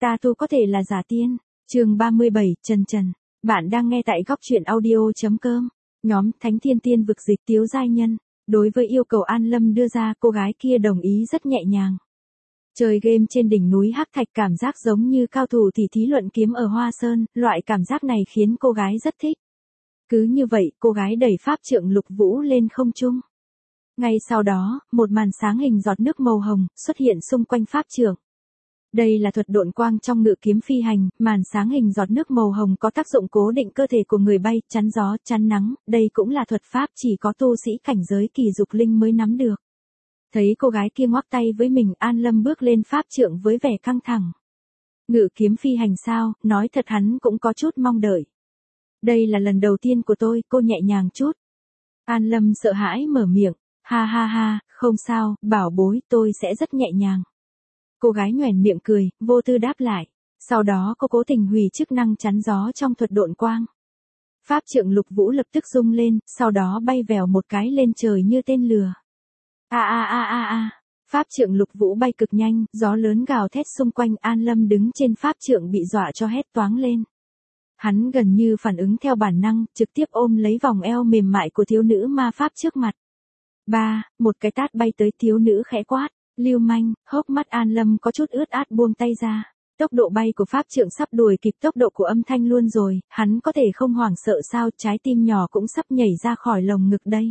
Ta tu có thể là giả tiên. Chương 37, Trần Trần. Bạn đang nghe tại góc truyện audio.com. Nhóm Thánh Thiên Tiên vực dịch Tiếu giai nhân. Đối với yêu cầu An Lâm đưa ra, cô gái kia đồng ý rất nhẹ nhàng. Chơi game trên đỉnh núi Hắc Thạch cảm giác giống như cao thủ tỉ thí luận kiếm ở Hoa Sơn, loại cảm giác này khiến cô gái rất thích. Cứ như vậy, cô gái đẩy pháp trượng Lục Vũ lên không trung. Ngay sau đó, một màn sáng hình giọt nước màu hồng xuất hiện xung quanh pháp trượng. Đây là thuật độn quang trong ngự kiếm phi hành, màn sáng hình giọt nước màu hồng có tác dụng cố định cơ thể của người bay, chắn gió, chắn nắng, đây cũng là thuật pháp chỉ có tu sĩ cảnh giới kỳ dục linh mới nắm được. Thấy cô gái kia ngoắc tay với mình, An Lâm bước lên pháp trượng với vẻ căng thẳng. Ngự kiếm phi hành sao, nói thật hắn cũng có chút mong đợi. Đây là lần đầu tiên của tôi, cô nhẹ nhàng chút. An Lâm sợ hãi mở miệng, ha ha ha, không sao, bảo bối, tôi sẽ rất nhẹ nhàng. Cô gái nhoẻn miệng cười, vô tư đáp lại. Sau đó cô cố tình hủy chức năng chắn gió trong thuật độn quang. Pháp trượng Lục Vũ lập tức rung lên, sau đó bay vèo một cái lên trời như tên lừa. Pháp trượng Lục Vũ bay cực nhanh, gió lớn gào thét xung quanh, An Lâm đứng trên pháp trượng bị dọa cho hét toáng lên. Hắn gần như phản ứng theo bản năng, trực tiếp ôm lấy vòng eo mềm mại của thiếu nữ ma pháp trước mặt. Một cái tát bay tới, thiếu nữ khẽ quát. Lưu manh, hốc mắt An Lâm có chút ướt át buông tay ra. Tốc độ bay của pháp trượng sắp đuổi kịp tốc độ của âm thanh luôn rồi, hắn có thể không hoảng sợ sao, trái tim nhỏ cũng sắp nhảy ra khỏi lồng ngực đây.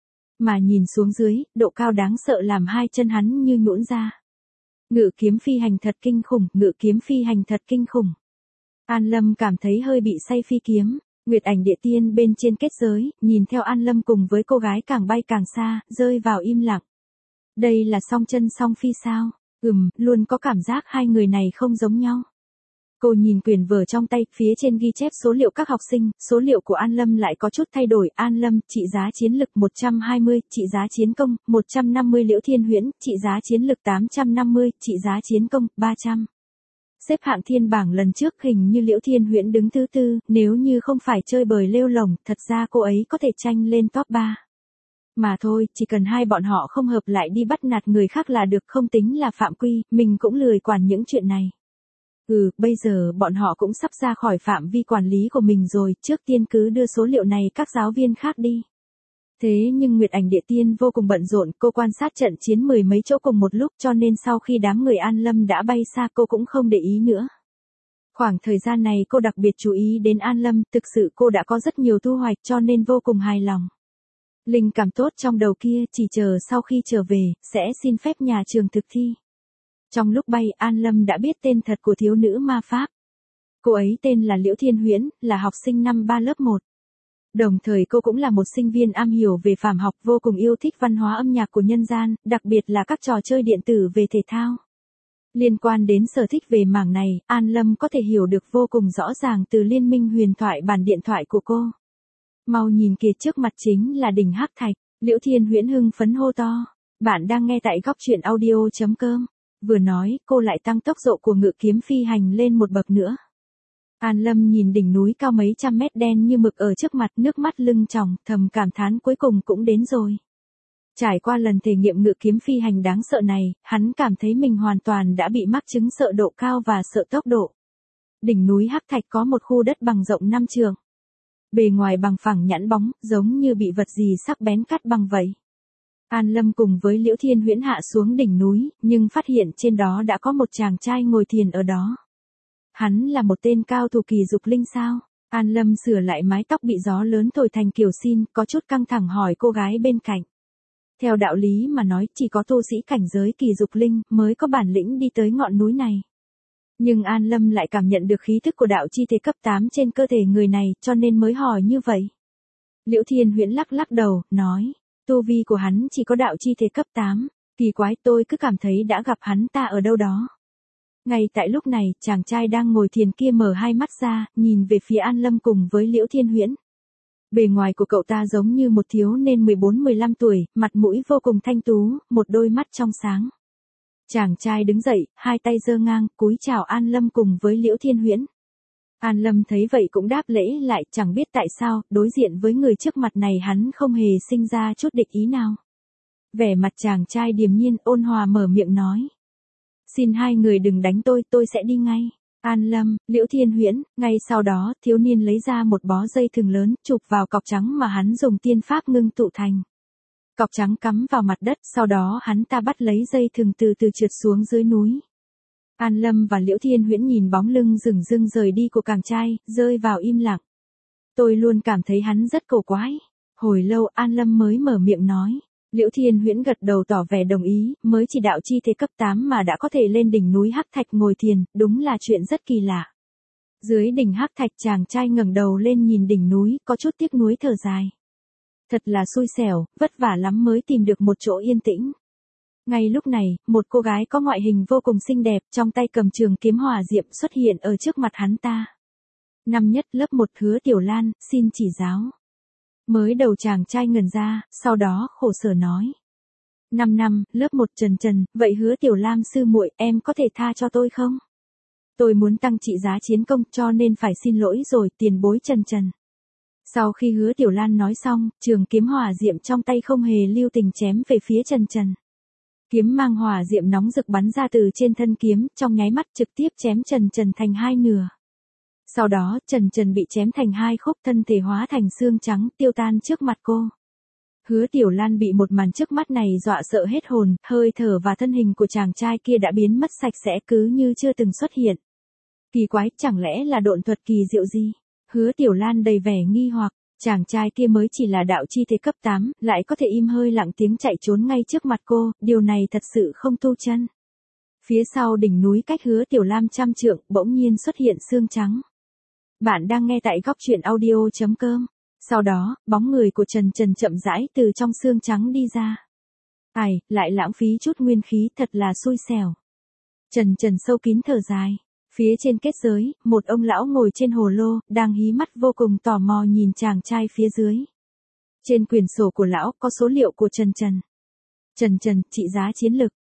Mà nhìn xuống dưới, độ cao đáng sợ làm hai chân hắn như nhũn ra. Ngự kiếm phi hành thật kinh khủng, ngự kiếm phi hành thật kinh khủng. An Lâm cảm thấy hơi bị say phi kiếm. Nguyệt Ảnh Địa Tiên bên trên kết giới, nhìn theo An Lâm cùng với cô gái càng bay càng xa, rơi vào im lặng. Đây là song chân song phi sao? Luôn có cảm giác hai người này không giống nhau. Cô nhìn quyển vở trong tay, phía trên ghi chép số liệu các học sinh, số liệu của An Lâm lại có chút thay đổi. An Lâm, trị giá chiến lực 120, trị giá chiến công, 150. Liễu Thiên Huyễn, trị giá chiến lực 850, trị giá chiến công, 300. Xếp hạng thiên bảng lần trước hình như Liễu Thiên Huyễn đứng thứ 4, nếu như không phải chơi bời lêu lổng, thật ra cô ấy có thể tranh lên top 3. Mà thôi, chỉ cần hai bọn họ không hợp lại đi bắt nạt người khác là được, không tính là phạm quy, mình cũng lười quản những chuyện này. Bây giờ bọn họ cũng sắp ra khỏi phạm vi quản lý của mình rồi, trước tiên cứ đưa số liệu này các giáo viên khác đi. Thế nhưng Nguyệt Ảnh Địa Tiên vô cùng bận rộn, cô quan sát trận chiến mười mấy chỗ cùng một lúc, cho nên sau khi đám người An Lâm đã bay xa cô cũng không để ý nữa. Khoảng thời gian này cô đặc biệt chú ý đến An Lâm, thực sự cô đã có rất nhiều thu hoạch cho nên vô cùng hài lòng. Linh cảm tốt trong đầu kia, chỉ chờ sau khi trở về, sẽ xin phép nhà trường thực thi. Trong lúc bay, An Lâm đã biết tên thật của thiếu nữ ma pháp. Cô ấy tên là Liễu Thiên Huyễn, là học sinh năm 3 lớp 1. Đồng thời cô cũng là một sinh viên am hiểu về phàm học, vô cùng yêu thích văn hóa âm nhạc của nhân gian, đặc biệt là các trò chơi điện tử về thể thao. Liên quan đến sở thích về mảng này, An Lâm có thể hiểu được vô cùng rõ ràng từ liên minh huyền thoại bản điện thoại của cô. Mau nhìn kìa, trước mặt chính là đỉnh Hắc Thạch. Liễu Thiên Huyễn hưng phấn hô to. Bạn đang nghe tại góc truyện audio.com. Vừa nói, cô lại tăng tốc độ của ngự kiếm phi hành lên một bậc nữa. An Lâm nhìn đỉnh núi cao mấy trăm mét đen như mực ở trước mặt, nước mắt lưng tròng, thầm cảm thán cuối cùng cũng đến rồi. Trải qua lần thể nghiệm ngự kiếm phi hành đáng sợ này, hắn cảm thấy mình hoàn toàn đã bị mắc chứng sợ độ cao và sợ tốc độ. Đỉnh núi Hắc Thạch có một khu đất bằng rộng 5 trượng. Bề ngoài bằng phẳng nhẵn bóng, giống như bị vật gì sắc bén cắt bằng vậy. An Lâm cùng với Liễu Thiên Huyễn hạ xuống đỉnh núi, nhưng phát hiện trên đó đã có một chàng trai ngồi thiền ở đó. Hắn là một tên cao thủ kỳ dục linh sao? An Lâm sửa lại mái tóc bị gió lớn thổi thành kiểu xin, có chút căng thẳng hỏi cô gái bên cạnh. Theo đạo lý mà nói, chỉ có tu sĩ cảnh giới kỳ dục linh mới có bản lĩnh đi tới ngọn núi này. Nhưng An Lâm lại cảm nhận được khí thức của đạo chi thể cấp 8 trên cơ thể người này, cho nên mới hỏi như vậy. Liễu Thiên Huyễn lắc lắc đầu, nói, tu vi của hắn chỉ có đạo chi thể cấp 8, kỳ quái, tôi cứ cảm thấy đã gặp hắn ta ở đâu đó. Ngay tại lúc này, chàng trai đang ngồi thiền kia mở hai mắt ra, nhìn về phía An Lâm cùng với Liễu Thiên Huyễn. Bề ngoài của cậu ta giống như một thiếu niên 14-15 tuổi, mặt mũi vô cùng thanh tú, một đôi mắt trong sáng. Chàng trai đứng dậy, hai tay giơ ngang, cúi chào An Lâm cùng với Liễu Thiên Huyễn. An Lâm thấy vậy cũng đáp lễ lại, chẳng biết tại sao, đối diện với người trước mặt này hắn không hề sinh ra chút địch ý nào. Vẻ mặt chàng trai điềm nhiên, ôn hòa mở miệng nói. Xin hai người đừng đánh tôi sẽ đi ngay. An Lâm, Liễu Thiên Huyễn, ngay sau đó, thiếu niên lấy ra một bó dây thừng lớn, chụp vào cọc trắng mà hắn dùng tiên pháp ngưng tụ thành. Cọc trắng cắm vào mặt đất, sau đó hắn ta bắt lấy dây thừng từ từ trượt xuống dưới núi. An Lâm và Liễu Thiên Huyễn nhìn bóng lưng dửng dưng rời đi của chàng trai, rơi vào im lặng. Tôi luôn cảm thấy hắn rất cổ quái. Hồi lâu An Lâm mới mở miệng nói. Liễu Thiên Huyễn gật đầu tỏ vẻ đồng ý, mới chỉ đạo chi thế cấp 8 mà đã có thể lên đỉnh núi Hắc Thạch ngồi thiền, đúng là chuyện rất kỳ lạ. Dưới đỉnh Hắc Thạch chàng trai ngẩng đầu lên nhìn đỉnh núi, có chút tiếc nuối thở dài. Thật là xui xẻo, vất vả lắm mới tìm được một chỗ yên tĩnh. Ngay lúc này, một cô gái có ngoại hình vô cùng xinh đẹp, trong tay cầm trường kiếm hỏa diệm xuất hiện ở trước mặt hắn ta. Năm nhất lớp 1 Hứa Tiểu Lan, xin chỉ giáo. Mới đầu chàng trai ngẩn ra, sau đó khổ sở nói. 5 năm, lớp 1 Trần Trần, vậy Hứa Tiểu Lam sư muội, em có thể tha cho tôi không? Tôi muốn tăng trị giá chiến công cho nên phải xin lỗi rồi, tiền bối Trần Trần. Sau khi Hứa Tiểu Lan nói xong, trường kiếm hỏa diệm trong tay không hề lưu tình chém về phía Trần Trần. Kiếm mang hỏa diệm nóng rực bắn ra từ trên thân kiếm, trong nháy mắt trực tiếp chém Trần Trần thành hai nửa. Sau đó, Trần Trần bị chém thành hai khúc, thân thể hóa thành xương trắng, tiêu tan trước mặt cô. Hứa Tiểu Lan bị một màn trước mắt này dọa sợ hết hồn, hơi thở và thân hình của chàng trai kia đã biến mất sạch sẽ cứ như chưa từng xuất hiện. Kỳ quái, chẳng lẽ là độn thuật kỳ diệu gì? Hứa Tiểu Lan đầy vẻ nghi hoặc, chàng trai kia mới chỉ là đạo chi thế cấp 8, lại có thể im hơi lặng tiếng chạy trốn ngay trước mặt cô, điều này thật sự không tu chân. Phía sau đỉnh núi cách Hứa Tiểu Lam trăm trượng, bỗng nhiên xuất hiện xương trắng. Bạn đang nghe tại góc truyện audio.com. Sau đó, bóng người của Trần Trần chậm rãi từ trong xương trắng đi ra. Ai, lại lãng phí chút nguyên khí, thật là xui xẻo. Trần Trần sâu kín thở dài. Phía trên kết giới, một ông lão ngồi trên hồ lô, đang hí mắt vô cùng tò mò nhìn chàng trai phía dưới. Trên quyển sổ của lão có số liệu của Trần Trần. Trần Trần, trị giá chiến lực,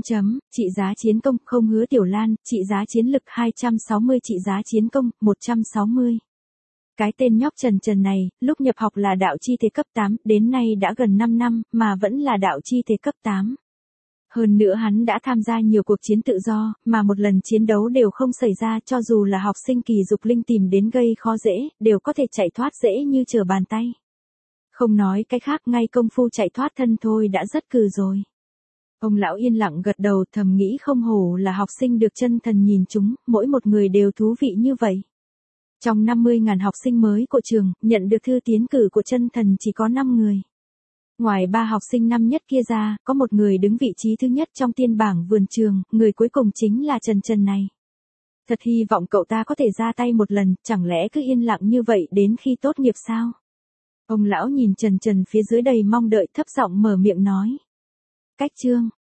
trị giá chiến công, không. Hứa Tiểu Lan, trị giá chiến lực 260, trị giá chiến công, 160. Cái tên nhóc Trần Trần này, lúc nhập học là đạo chi thế cấp 8, đến nay đã gần 5 năm, mà vẫn là đạo chi thế cấp 8. Hơn nữa hắn đã tham gia nhiều cuộc chiến tự do, mà một lần chiến đấu đều không xảy ra, cho dù là học sinh kỳ dục linh tìm đến gây khó dễ, đều có thể chạy thoát dễ như trở bàn tay. Không nói cái khác, ngay công phu chạy thoát thân thôi đã rất cừ rồi. Ông lão yên lặng gật đầu, thầm nghĩ không hổ là học sinh được chân thần nhìn chúng, mỗi một người đều thú vị như vậy. Trong 50.000 học sinh mới của trường, nhận được thư tiến cử của chân thần chỉ có 5 người. Ngoài 3 học sinh năm nhất kia ra, có một người đứng vị trí thứ nhất trong tiên bảng vườn trường, người cuối cùng chính là Trần Trần này. Thật hy vọng cậu ta có thể ra tay một lần, chẳng lẽ cứ yên lặng như vậy đến khi tốt nghiệp sao? Ông lão nhìn Trần Trần phía dưới đầy mong đợi, thấp giọng mở miệng nói. Cách chương